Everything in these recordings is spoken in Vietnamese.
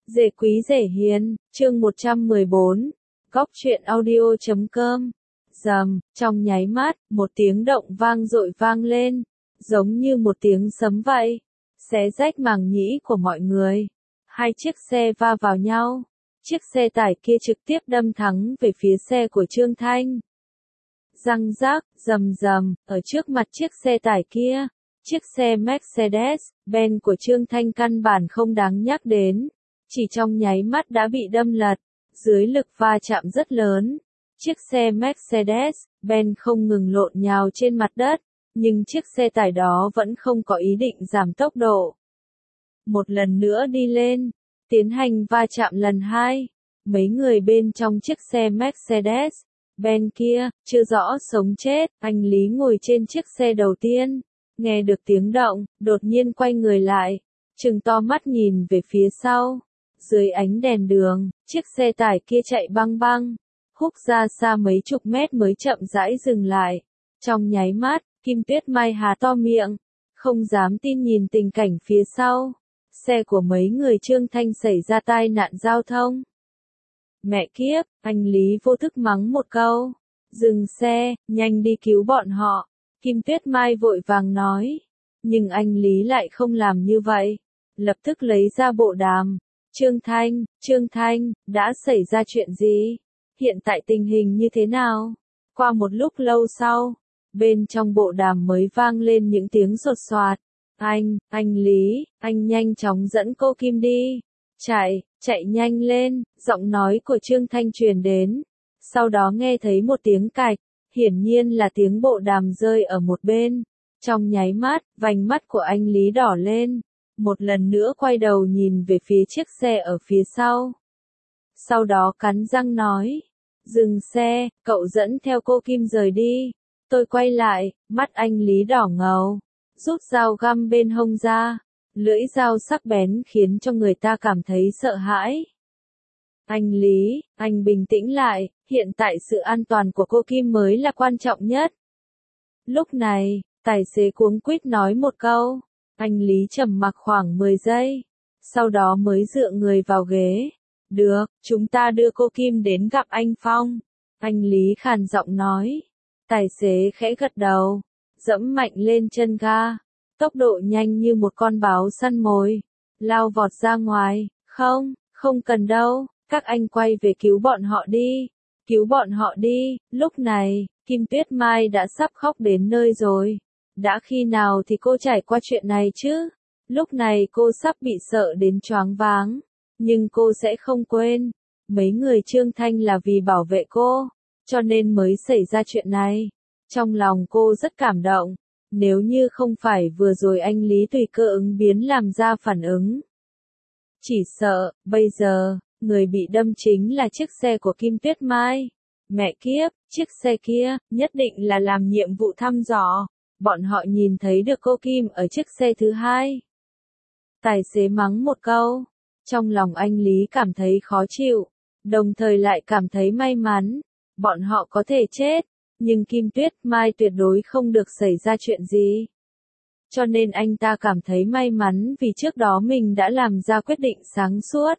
Dễ quý dễ hiền, chương 114, góc truyện audio.com. Rầm, trong nháy mắt, một tiếng động vang dội vang lên, giống như một tiếng sấm vậy, xé rách màng nhĩ của mọi người. Hai chiếc xe va vào nhau, chiếc xe tải kia trực tiếp đâm thẳng về phía xe của Trương Thanh. Răng rác, rầm rầm, ở trước mặt chiếc xe tải kia, chiếc xe Mercedes-Benz của Trương Thanh căn bản không đáng nhắc đến. Chỉ trong nháy mắt đã bị đâm lật, dưới lực va chạm rất lớn. Chiếc xe Mercedes-Benz không ngừng lộn nhào trên mặt đất, nhưng chiếc xe tải đó vẫn không có ý định giảm tốc độ. Một lần nữa đi lên, tiến hành va chạm lần hai. Mấy người bên trong chiếc xe Mercedes-Benz kia, chưa rõ sống chết. Anh Lý ngồi trên chiếc xe đầu tiên, nghe được tiếng động, đột nhiên quay người lại, trừng to mắt nhìn về phía sau. Dưới ánh đèn đường, chiếc xe tải kia chạy băng băng, húc ra xa mấy chục mét mới chậm rãi dừng lại. Trong nháy mắt, Kim Tuyết Mai há to miệng, không dám tin nhìn tình cảnh phía sau. Xe của mấy người Trương Thanh xảy ra tai nạn giao thông. Mẹ kiếp, anh Lý vô thức mắng một câu. Dừng xe, nhanh đi cứu bọn họ. Kim Tuyết Mai vội vàng nói. Nhưng anh Lý lại không làm như vậy. Lập tức lấy ra bộ đàm. Trương Thanh, đã xảy ra chuyện gì? Hiện tại tình hình như thế nào? Qua một lúc lâu sau, bên trong bộ đàm mới vang lên những tiếng sột soạt. Anh Lý, anh nhanh chóng dẫn cô Kim đi. Chạy nhanh lên, giọng nói của Trương Thanh truyền đến. Sau đó nghe thấy một tiếng cạch, hiển nhiên là tiếng bộ đàm rơi ở một bên. Trong nháy mắt, vành mắt của anh Lý đỏ lên. Một lần nữa quay đầu nhìn về phía chiếc xe ở phía sau. Sau đó cắn răng nói. Dừng xe, cậu dẫn theo cô Kim rời đi. Tôi quay lại, mắt anh Lý đỏ ngầu. Rút dao găm bên hông ra. Lưỡi dao sắc bén khiến cho người ta cảm thấy sợ hãi. Anh Lý, anh bình tĩnh lại, hiện tại sự an toàn của cô Kim mới là quan trọng nhất. Lúc này, tài xế cuống quýt nói một câu. Anh Lý trầm mặc khoảng 10 giây, sau đó mới dựa người vào ghế. Được, chúng ta đưa cô Kim đến gặp anh Phong. Anh Lý khàn giọng nói. Tài xế khẽ gật đầu, dẫm mạnh lên chân ga, tốc độ nhanh như một con báo săn mồi, lao vọt ra ngoài. Không cần đâu, các anh quay về cứu bọn họ đi. Lúc này, Kim Tuyết Mai đã sắp khóc đến nơi rồi. Đã khi nào thì cô trải qua chuyện này chứ? Lúc này cô sắp bị sợ đến choáng váng. Nhưng cô sẽ không quên. Mấy người Trương Thanh là vì bảo vệ cô, cho nên mới xảy ra chuyện này. Trong lòng cô rất cảm động. Nếu như không phải vừa rồi anh Lý tùy cơ ứng biến làm ra phản ứng. Chỉ sợ, bây giờ, người bị đâm chính là chiếc xe của Kim Tuyết Mai. Mẹ kiếp, chiếc xe kia, nhất định là làm nhiệm vụ thăm dò. Bọn họ nhìn thấy được cô Kim ở chiếc xe thứ hai. Tài xế mắng một câu. Trong lòng anh Lý cảm thấy khó chịu. Đồng thời lại cảm thấy may mắn. Bọn họ có thể chết. Nhưng Kim Tuyết Mai tuyệt đối không được xảy ra chuyện gì. Cho nên anh ta cảm thấy may mắn vì trước đó mình đã làm ra quyết định sáng suốt.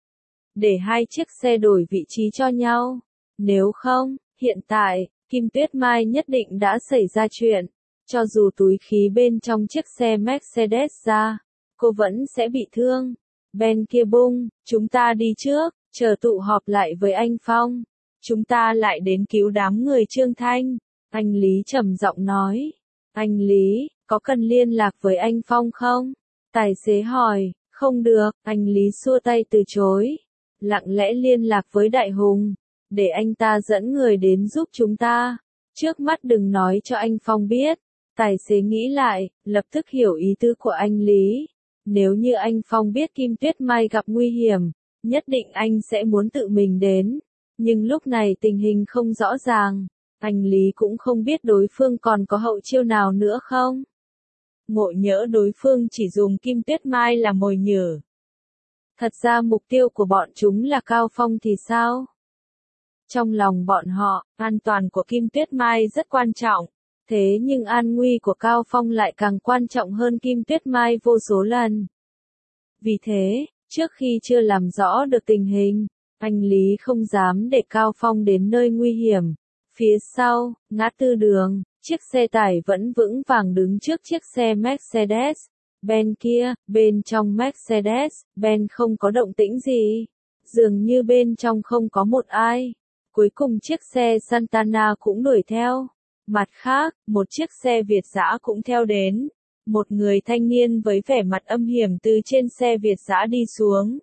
Để hai chiếc xe đổi vị trí cho nhau. Nếu không, hiện tại, Kim Tuyết Mai nhất định đã xảy ra chuyện. Cho dù túi khí bên trong chiếc xe Mercedes ra, cô vẫn sẽ bị thương. Bên kia bung, chúng ta đi trước, chờ tụ họp lại với anh Phong. Chúng ta lại đến cứu đám người Trương Thanh. Anh Lý trầm giọng nói. Anh Lý, có cần liên lạc với anh Phong không? Tài xế hỏi. Không được, anh Lý xua tay từ chối. Lặng lẽ liên lạc với Đại Hùng, để anh ta dẫn người đến giúp chúng ta. Trước mắt đừng nói cho anh Phong biết. Tài xế nghĩ lại, lập tức hiểu ý tứ của anh Lý. Nếu như anh Phong biết Kim Tuyết Mai gặp nguy hiểm, nhất định anh sẽ muốn tự mình đến. Nhưng lúc này tình hình không rõ ràng, anh Lý cũng không biết đối phương còn có hậu chiêu nào nữa không. Ngộ nhỡ đối phương chỉ dùng Kim Tuyết Mai làm mồi nhử. Thật ra mục tiêu của bọn chúng là Cao Phong thì sao? Trong lòng bọn họ, an toàn của Kim Tuyết Mai rất quan trọng. Thế nhưng an nguy của Cao Phong lại càng quan trọng hơn Kim Tuyết Mai vô số lần. Vì thế, Trước khi chưa làm rõ được tình hình, anh Lý không dám để Cao Phong đến nơi nguy hiểm. Phía sau, ngã tư đường, chiếc xe tải vẫn vững vàng đứng trước chiếc xe Mercedes-Benz kia, bên trong Mercedes-Benz không có động tĩnh gì. Dường như bên trong không có một ai. Cuối cùng chiếc xe Santana cũng đuổi theo. Mặt khác, một chiếc xe Việt dã cũng theo đến. Một người thanh niên với vẻ mặt âm hiểm từ trên xe Việt dã đi xuống.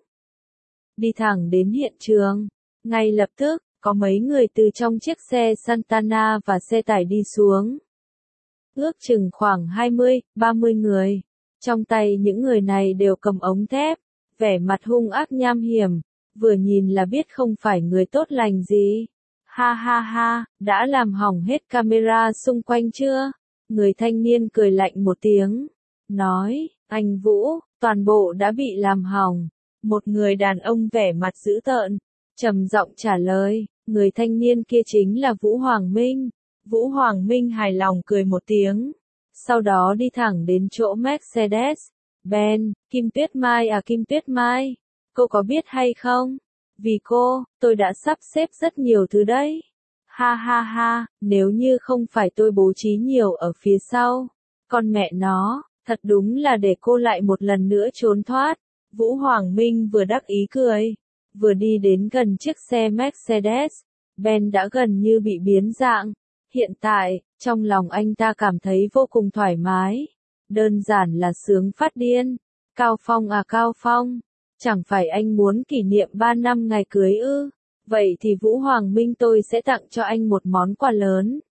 Đi thẳng đến hiện trường. Ngay lập tức, có mấy người từ trong chiếc xe Santana và xe tải đi xuống. Ước chừng khoảng 20, 30 người. Trong tay những người này đều cầm ống thép, vẻ mặt hung ác nham hiểm, vừa nhìn là biết không phải người tốt lành gì. Ha ha ha, đã làm hỏng hết camera xung quanh chưa? Người thanh niên cười lạnh một tiếng, nói, anh Vũ, toàn bộ đã bị làm hỏng. Một người đàn ông vẻ mặt dữ tợn, trầm giọng trả lời, người thanh niên kia chính là Vũ Hoàng Minh. Vũ Hoàng Minh hài lòng cười một tiếng, sau đó đi thẳng đến chỗ Mercedes-Benz. Kim Tuyết Mai à, Kim Tuyết Mai, cô có biết hay không? Vì cô, tôi đã sắp xếp rất nhiều thứ đấy. Ha ha ha, nếu như không phải tôi bố trí nhiều ở phía sau, con mẹ nó, thật đúng là để cô lại một lần nữa trốn thoát. Vũ Hoàng Minh vừa đắc ý cười, vừa đi đến gần chiếc xe Mercedes-Benz đã gần như bị biến dạng. Hiện tại, trong lòng anh ta cảm thấy vô cùng thoải mái. Đơn giản là sướng phát điên. Cao Phong à Cao Phong, chẳng phải anh muốn kỷ niệm 3 năm ngày cưới ư? Vậy thì Vũ Hoàng Minh tôi sẽ tặng cho anh một món quà lớn.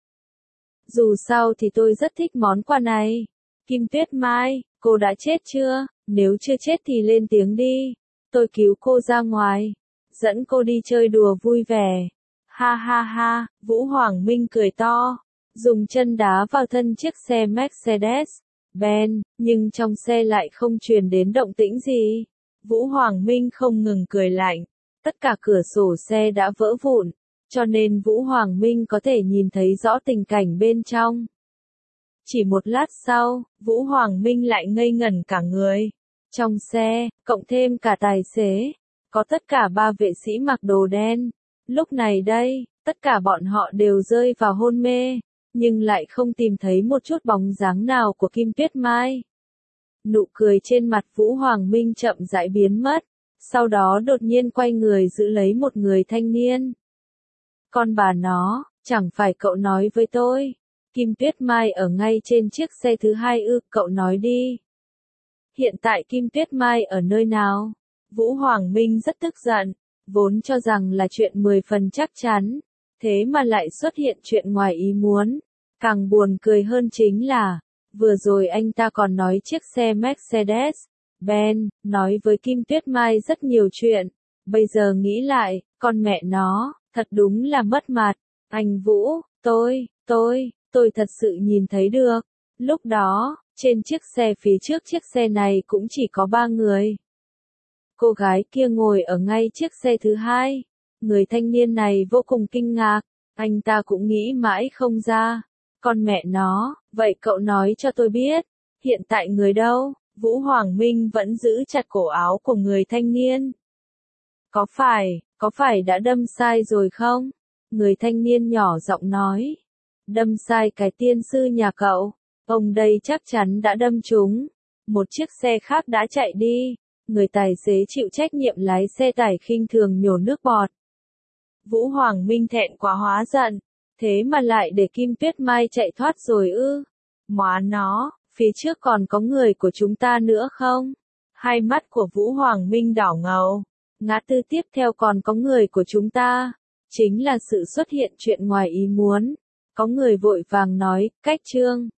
Dù sao thì tôi rất thích món quà này. Kim Tuyết Mai, cô đã chết chưa? Nếu chưa chết thì lên tiếng đi. Tôi cứu cô ra ngoài, dẫn cô đi chơi đùa vui vẻ. Ha ha ha, Vũ Hoàng Minh cười to, dùng chân đá vào thân chiếc xe Mercedes-Benz, nhưng trong xe lại không truyền đến động tĩnh gì. Vũ Hoàng Minh không ngừng cười lạnh, tất cả cửa sổ xe đã vỡ vụn, cho nên Vũ Hoàng Minh có thể nhìn thấy rõ tình cảnh bên trong. Chỉ một lát sau, Vũ Hoàng Minh lại ngây ngẩn cả người. Trong xe, cộng thêm cả tài xế, có tất cả 3 vệ sĩ mặc đồ đen. Lúc này đây, tất cả bọn họ đều rơi vào hôn mê, nhưng lại không tìm thấy một chút bóng dáng nào của Kim Tuyết Mai. Nụ cười trên mặt Vũ Hoàng Minh chậm rãi biến mất, sau đó đột nhiên quay người giữ lấy một người thanh niên. Con bà nó, chẳng phải cậu nói với tôi, Kim Tuyết Mai ở ngay trên chiếc xe thứ hai ư? Cậu nói đi. Hiện tại Kim Tuyết Mai ở nơi nào? Vũ Hoàng Minh rất tức giận, vốn cho rằng là chuyện 10 phần chắc chắn, thế mà lại xuất hiện chuyện ngoài ý muốn. Càng buồn cười hơn chính là, vừa rồi anh ta còn nói chiếc xe Mercedes-Benz, nói với Kim Tuyết Mai rất nhiều chuyện. Bây giờ nghĩ lại, con mẹ nó, thật đúng là mất mặt. Anh Vũ, tôi thật sự nhìn thấy được. Lúc đó, trên chiếc xe phía trước chiếc xe này cũng chỉ có 3 người. Cô gái kia ngồi ở ngay chiếc xe thứ hai. Người thanh niên này vô cùng kinh ngạc, anh ta cũng nghĩ mãi không ra. Con mẹ nó, vậy cậu nói cho tôi biết, hiện tại người đâu? Vũ Hoàng Minh vẫn giữ chặt cổ áo của người thanh niên. Có phải đã đâm sai rồi không? Người thanh niên nhỏ giọng nói. Đâm sai cái tiên sư nhà cậu, ông đây chắc chắn đã đâm trúng. Một chiếc xe khác đã chạy đi, người tài xế chịu trách nhiệm lái xe tải khinh thường nhổ nước bọt. Vũ Hoàng Minh thẹn quá hóa giận, thế mà lại để Kim Tuyết Mai chạy thoát rồi ư? Móa nó, phía trước còn có người của chúng ta nữa không? Hai mắt của Vũ Hoàng Minh đỏ ngầu. Ngã tư tiếp theo còn có người của chúng ta. Chính là sự xuất hiện chuyện ngoài ý muốn. Có người vội vàng nói, cách Trương.